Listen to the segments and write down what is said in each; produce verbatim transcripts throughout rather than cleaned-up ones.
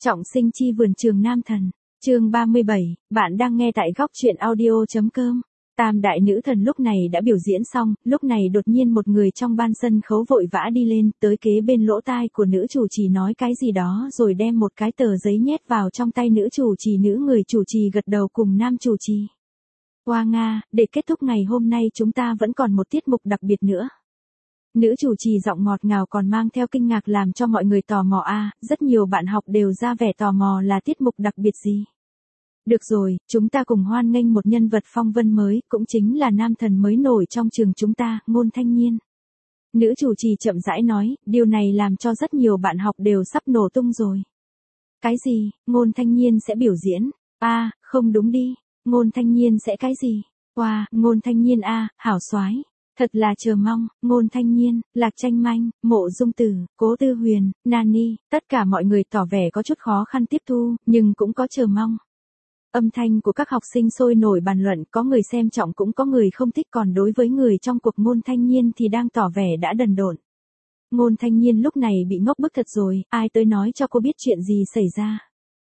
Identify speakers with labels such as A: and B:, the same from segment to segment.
A: Trọng sinh chi vườn trường nam thần, chương ba mươi bảy, bạn đang nghe tại góc truyện audio.com. Tam đại nữ thần lúc này đã biểu diễn xong, lúc này đột nhiên một người trong ban sân khấu vội vã đi lên, tới kế bên lỗ tai của nữ chủ trì nói cái gì đó rồi đem một cái tờ giấy nhét vào trong tay nữ chủ trì. Nữ người chủ trì gật đầu cùng nam chủ trì. Hoa Nga, để kết thúc ngày hôm nay chúng ta vẫn còn một tiết mục đặc biệt nữa. Nữ chủ trì giọng ngọt ngào còn mang theo kinh ngạc làm cho mọi người tò mò a, à, rất nhiều bạn học đều ra vẻ tò mò là tiết mục đặc biệt gì. Được rồi, chúng ta cùng hoan nghênh một nhân vật phong vân mới, cũng chính là nam thần mới nổi trong trường chúng ta, Ngôn Thanh Nhiên. Nữ chủ trì chậm rãi nói, điều này làm cho rất nhiều bạn học đều sắp nổ tung rồi. Cái gì, Ngôn Thanh Nhiên sẽ biểu diễn? A, à, không đúng đi, Ngôn Thanh Nhiên sẽ cái gì? Wow, Ngôn Thanh Nhiên a, à, hảo soái. Thật là chờ mong, Ngôn Thanh Nhiên, Lạc Tranh Manh, Mộ Dung Tử, Cố Tư Huyền, Nani, tất cả mọi người tỏ vẻ có chút khó khăn tiếp thu, nhưng cũng có chờ mong. Âm thanh của các học sinh sôi nổi bàn luận, có người xem trọng cũng có người không thích, còn đối với người trong cuộc Ngôn Thanh Nhiên thì đang tỏ vẻ đã đần độn. Ngôn Thanh Nhiên lúc này bị ngốc bức thật rồi, ai tới nói cho cô biết chuyện gì xảy ra.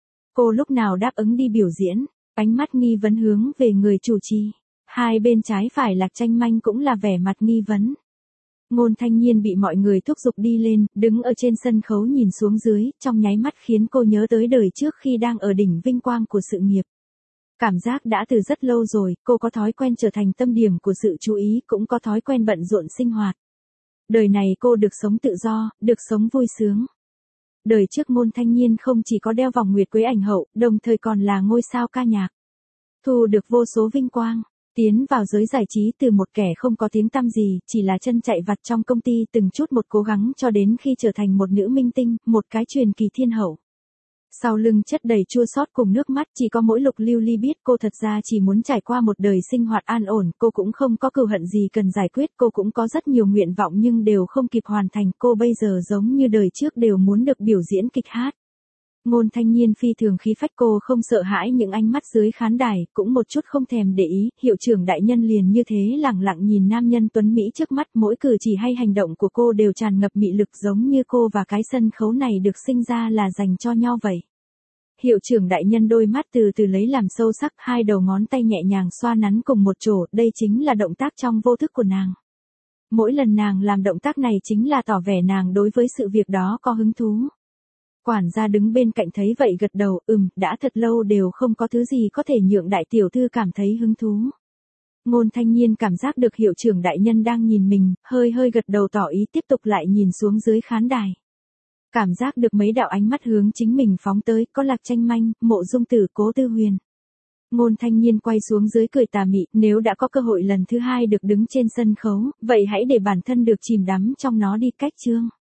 A: Cô lúc nào đáp ứng đi biểu diễn, ánh mắt nghi vấn hướng về người chủ trì. Hai bên trái phải Lạc Tranh Manh cũng là vẻ mặt nghi vấn. Ngôn Thanh Nhiên bị mọi người thúc giục đi lên, đứng ở trên sân khấu nhìn xuống dưới, trong nháy mắt khiến cô nhớ tới đời trước khi đang ở đỉnh vinh quang của sự nghiệp. Cảm giác đã từ rất lâu rồi, cô có thói quen trở thành tâm điểm của sự chú ý, cũng có thói quen bận rộn sinh hoạt. Đời này cô được sống tự do, được sống vui sướng. Đời trước Ngôn Thanh Nhiên không chỉ có đeo vòng nguyệt quế ảnh hậu, đồng thời còn là ngôi sao ca nhạc. Thu được vô số vinh quang. Tiến vào giới giải trí từ một kẻ không có tiếng tăm gì, chỉ là chân chạy vặt trong công ty, từng chút một cố gắng cho đến khi trở thành một nữ minh tinh, một cái truyền kỳ thiên hậu. Sau lưng chất đầy chua xót cùng nước mắt, chỉ có mỗi Lục Lưu Ly biết cô thật ra chỉ muốn trải qua một đời sinh hoạt an ổn, cô cũng không có cừu hận gì cần giải quyết, cô cũng có rất nhiều nguyện vọng nhưng đều không kịp hoàn thành, cô bây giờ giống như đời trước đều muốn được biểu diễn kịch hát. Ngôn Thanh Nhiên phi thường khí phách, cô không sợ hãi những ánh mắt dưới khán đài, cũng một chút không thèm để ý, hiệu trưởng đại nhân liền như thế lẳng lặng nhìn nam nhân tuấn Mỹ trước mắt, mỗi cử chỉ hay hành động của cô đều tràn ngập mị lực, giống như cô và cái sân khấu này được sinh ra là dành cho nhau vậy. Hiệu trưởng đại nhân đôi mắt từ từ lấy làm sâu sắc, hai đầu ngón tay nhẹ nhàng xoa nắn cùng một chỗ, đây chính là động tác trong vô thức của nàng. Mỗi lần nàng làm động tác này chính là tỏ vẻ nàng đối với sự việc đó có hứng thú. Quản gia đứng bên cạnh thấy vậy gật đầu, ừm, đã thật lâu đều không có thứ gì có thể nhượng đại tiểu thư cảm thấy hứng thú. Ngôn Thanh Nhiên cảm giác được hiệu trưởng đại nhân đang nhìn mình, hơi hơi gật đầu tỏ ý, tiếp tục lại nhìn xuống dưới khán đài. Cảm giác được mấy đạo ánh mắt hướng chính mình phóng tới, có Lạc Tranh Manh, Mộ Dung Tử, Cố Tư Huyền. Ngôn Thanh Nhiên quay xuống dưới cười tà mị, nếu đã có cơ hội lần thứ hai được đứng trên sân khấu, vậy hãy để bản thân được chìm đắm trong nó đi. Cách chương.